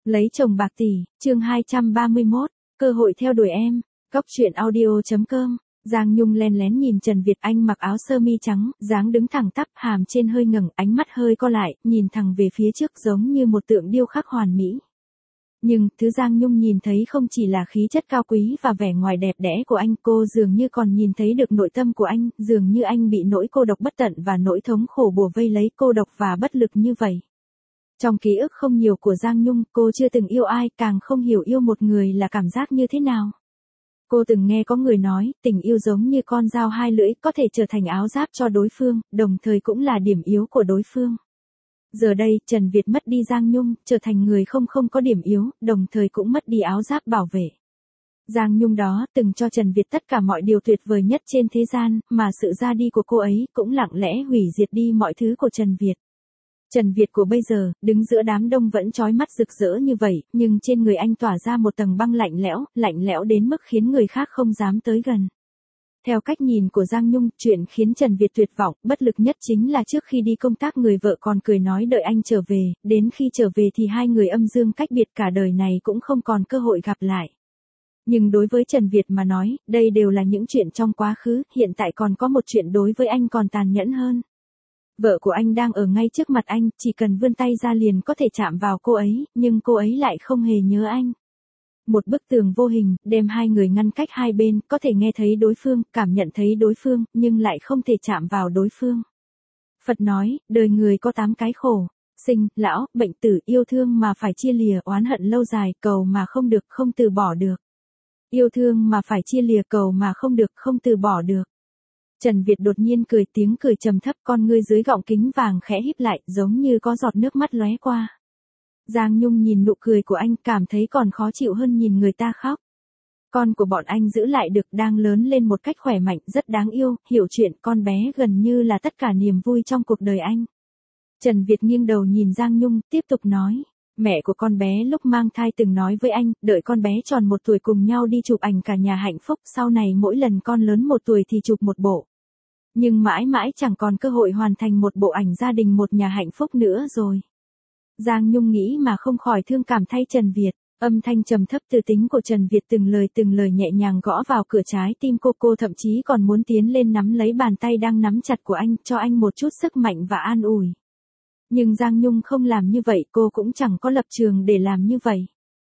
Lấy chồng bạc tỷ, chương 231, cơ hội theo đuổi em, Cóc truyện audio.com. Giang Nhung len lén nhìn Trần Việt Anh mặc áo sơ mi trắng, dáng đứng thẳng tắp, hàm trên hơi ngẩng, ánh mắt hơi co lại, nhìn thẳng về phía trước giống như một tượng điêu khắc hoàn mỹ. Nhưng, thứ Giang Nhung nhìn thấy không chỉ là khí chất cao quý và vẻ ngoài đẹp đẽ của anh, cô dường như còn nhìn thấy được nội tâm của anh, dường như anh bị nỗi cô độc bất tận và nỗi thống khổ bủa vây lấy, cô độc và bất lực như vậy. Trong ký ức không nhiều của Giang Nhung, cô chưa từng yêu ai, càng không hiểu yêu một người là cảm giác như thế nào. Cô từng nghe có người nói, tình yêu giống như con dao hai lưỡi, có thể trở thành áo giáp cho đối phương, đồng thời cũng là điểm yếu của đối phương. Giờ đây, Trần Việt mất đi Giang Nhung, trở thành người không có điểm yếu, đồng thời cũng mất đi áo giáp bảo vệ. Giang Nhung đó từng cho Trần Việt tất cả mọi điều tuyệt vời nhất trên thế gian, mà sự ra đi của cô ấy cũng lặng lẽ hủy diệt đi mọi thứ của Trần Việt. Trần Việt của bây giờ, đứng giữa đám đông vẫn chói mắt rực rỡ như vậy, nhưng trên người anh tỏa ra một tầng băng lạnh lẽo đến mức khiến người khác không dám tới gần. Theo cách nhìn của Giang Nhung, chuyện khiến Trần Việt tuyệt vọng, bất lực nhất chính là trước khi đi công tác người vợ còn cười nói đợi anh trở về, đến khi trở về thì hai người âm dương cách biệt, cả đời này cũng không còn cơ hội gặp lại. Nhưng đối với Trần Việt mà nói, đây đều là những chuyện trong quá khứ, hiện tại còn có một chuyện đối với anh còn tàn nhẫn hơn. Vợ của anh đang ở ngay trước mặt anh, chỉ cần vươn tay ra liền có thể chạm vào cô ấy, nhưng cô ấy lại không hề nhớ anh. Một bức tường vô hình, đem hai người ngăn cách hai bên, có thể nghe thấy đối phương, cảm nhận thấy đối phương, nhưng lại không thể chạm vào đối phương. Phật nói, đời người có 8 cái khổ, sinh, lão, bệnh tử, yêu thương mà phải chia lìa, oán hận lâu dài, cầu mà không được, không từ bỏ được. Yêu thương mà phải chia lìa, cầu mà không được, không từ bỏ được. Trần Việt đột nhiên cười, tiếng cười trầm thấp, con ngươi dưới gọng kính vàng khẽ híp lại, giống như có giọt nước mắt lóe qua. Giang Nhung nhìn nụ cười của anh, cảm thấy còn khó chịu hơn nhìn người ta khóc. Con của bọn anh giữ lại được, đang lớn lên một cách khỏe mạnh, rất đáng yêu, hiểu chuyện, con bé gần như là tất cả niềm vui trong cuộc đời anh. Trần Việt nghiêng đầu nhìn Giang Nhung, tiếp tục nói. Mẹ của con bé lúc mang thai từng nói với anh, đợi con bé tròn 1 tuổi cùng nhau đi chụp ảnh cả nhà hạnh phúc, sau này mỗi lần con lớn 1 tuổi thì chụp một bộ. Nhưng mãi mãi chẳng còn cơ hội hoàn thành một bộ ảnh gia đình một nhà hạnh phúc nữa rồi. Giang Nhung nghĩ mà không khỏi thương cảm thay Trần Việt, âm thanh trầm thấp từ tính của Trần Việt từng lời nhẹ nhàng gõ vào cửa trái tim cô thậm chí còn muốn tiến lên nắm lấy bàn tay đang nắm chặt của anh, cho anh một chút sức mạnh và an ủi. Nhưng Giang Nhung không làm như vậy, cô cũng chẳng có lập trường để làm như vậy.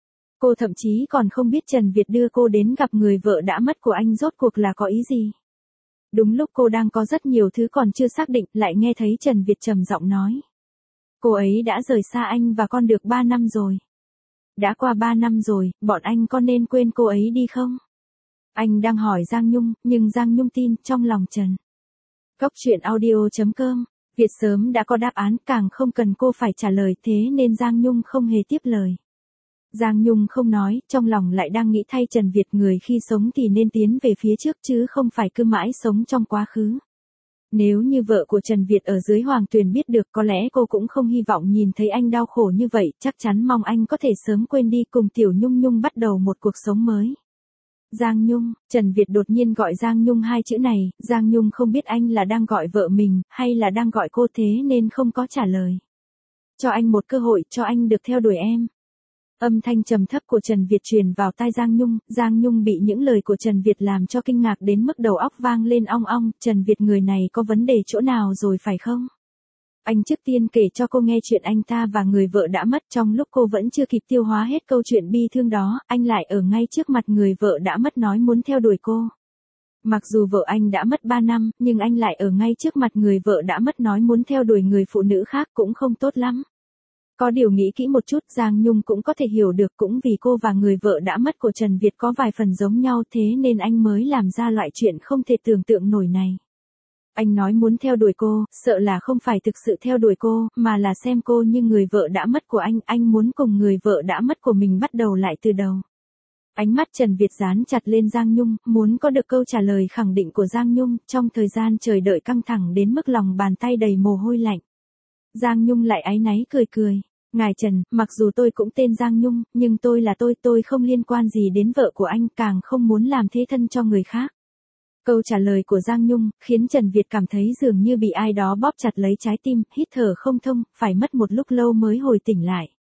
Cô thậm chí còn không biết Trần Việt đưa cô đến gặp người vợ đã mất của anh rốt cuộc là có ý gì. Đúng lúc cô đang có rất nhiều thứ còn chưa xác định, lại nghe thấy Trần Việt trầm giọng nói. Cô ấy đã rời xa anh và con được 3 năm rồi. Đã qua 3 năm rồi, bọn anh có nên quên cô ấy đi không? Anh đang hỏi Giang Nhung, nhưng Giang Nhung tin trong lòng Trần. Cóc truyện audio.com, Việt sớm đã có đáp án, càng không cần cô phải trả lời, thế nên Giang Nhung không hề tiếp lời. Giang Nhung không nói, trong lòng lại đang nghĩ thay Trần Việt, người khi sống thì nên tiến về phía trước chứ không phải cứ mãi sống trong quá khứ. Nếu như vợ của Trần Việt ở dưới Hoàng Tuyền biết được, có lẽ cô cũng không hy vọng nhìn thấy anh đau khổ như vậy, chắc chắn mong anh có thể sớm quên đi, cùng Tiểu Nhung Nhung bắt đầu một cuộc sống mới. Giang Nhung, Trần Việt đột nhiên gọi Giang Nhung 2 chữ này, Giang Nhung không biết anh là đang gọi vợ mình, hay là đang gọi cô, thế nên không có trả lời. Cho anh một cơ hội, cho anh được theo đuổi em. Âm thanh trầm thấp của Trần Việt truyền vào tai Giang Nhung bị những lời của Trần Việt làm cho kinh ngạc đến mức đầu óc vang lên ong ong, Trần Việt người này có vấn đề chỗ nào rồi phải không? Anh trước tiên kể cho cô nghe chuyện anh ta và người vợ đã mất, trong lúc cô vẫn chưa kịp tiêu hóa hết câu chuyện bi thương đó, anh lại ở ngay trước mặt người vợ đã mất nói muốn theo đuổi cô. Mặc dù vợ anh đã mất 3 năm, nhưng anh lại ở ngay trước mặt người vợ đã mất nói muốn theo đuổi người phụ nữ khác, cũng không tốt lắm. Có điều nghĩ kỹ một chút, Giang Nhung cũng có thể hiểu được, cũng vì cô và người vợ đã mất của Trần Việt có vài phần giống nhau, thế nên anh mới làm ra loại chuyện không thể tưởng tượng nổi này. Anh nói muốn theo đuổi cô, sợ là không phải thực sự theo đuổi cô, mà là xem cô như người vợ đã mất của anh muốn cùng người vợ đã mất của mình bắt đầu lại từ đầu. Ánh mắt Trần Việt dán chặt lên Giang Nhung, muốn có được câu trả lời khẳng định của Giang Nhung, trong thời gian chờ đợi căng thẳng đến mức lòng bàn tay đầy mồ hôi lạnh. Giang Nhung lại áy náy cười. Ngài Trần, mặc dù tôi cũng tên Giang Nhung, nhưng tôi là tôi không liên quan gì đến vợ của anh, càng không muốn làm thế thân cho người khác. Câu trả lời của Giang Nhung khiến Trần Việt cảm thấy dường như bị ai đó bóp chặt lấy trái tim, hít thở không thông, phải mất một lúc lâu mới hồi tỉnh lại.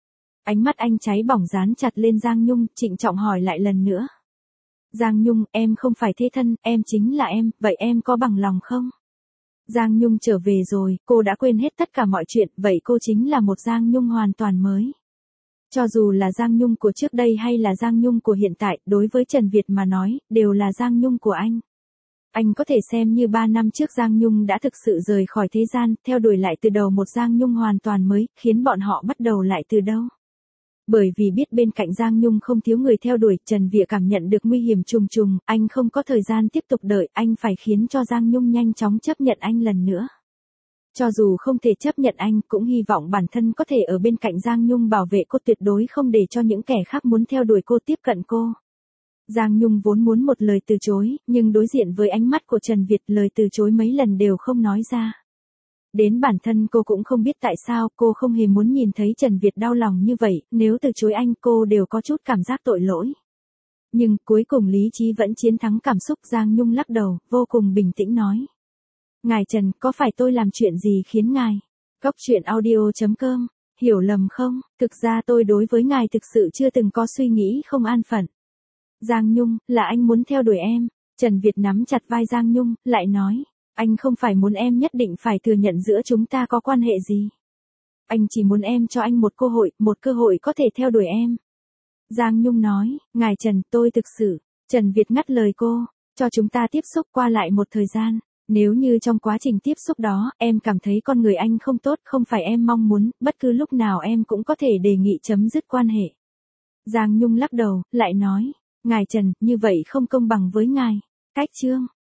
Ánh mắt anh cháy bỏng dán chặt lên Giang Nhung, trịnh trọng hỏi lại lần nữa. Giang Nhung, em không phải thế thân, em chính là em, vậy em có bằng lòng không? Giang Nhung trở về rồi, cô đã quên hết tất cả mọi chuyện, vậy cô chính là một Giang Nhung hoàn toàn mới. Cho dù là Giang Nhung của trước đây hay là Giang Nhung của hiện tại, đối với Trần Việt mà nói, đều là Giang Nhung của anh. Anh có thể xem như 3 năm trước Giang Nhung đã thực sự rời khỏi thế gian, theo đuổi lại từ đầu một Giang Nhung hoàn toàn mới, khiến bọn họ bắt đầu lại từ đâu. Bởi vì biết bên cạnh Giang Nhung không thiếu người theo đuổi, Trần Việt cảm nhận được nguy hiểm trùng trùng, anh không có thời gian tiếp tục đợi, anh phải khiến cho Giang Nhung nhanh chóng chấp nhận anh lần nữa. Cho dù không thể chấp nhận anh, cũng hy vọng bản thân có thể ở bên cạnh Giang Nhung bảo vệ cô, tuyệt đối không để cho những kẻ khác muốn theo đuổi cô tiếp cận cô. Giang Nhung vốn muốn một lời từ chối, nhưng đối diện với ánh mắt của Trần Việt, lời từ chối mấy lần đều không nói ra. Đến bản thân cô cũng không biết tại sao, cô không hề muốn nhìn thấy Trần Việt đau lòng như vậy, nếu từ chối anh cô đều có chút cảm giác tội lỗi. Nhưng cuối cùng lý trí vẫn chiến thắng cảm xúc. Giang Nhung lắc đầu, vô cùng bình tĩnh nói. Ngài Trần, có phải tôi làm chuyện gì khiến ngài? Cóc truyện audio.com, hiểu lầm không? Thực ra tôi đối với ngài thực sự chưa từng có suy nghĩ không an phận. Giang Nhung, là anh muốn theo đuổi em. Trần Việt nắm chặt vai Giang Nhung, lại nói. Anh không phải muốn em nhất định phải thừa nhận giữa chúng ta có quan hệ gì. Anh chỉ muốn em cho anh một cơ hội có thể theo đuổi em. Giang Nhung nói, ngài Trần, tôi thực sự. Trần Việt ngắt lời cô, cho chúng ta tiếp xúc qua lại một thời gian. Nếu như trong quá trình tiếp xúc đó, em cảm thấy con người anh không tốt, không phải em mong muốn, bất cứ lúc nào em cũng có thể đề nghị chấm dứt quan hệ. Giang Nhung lắc đầu, lại nói, ngài Trần, như vậy không công bằng với ngài. Cách chương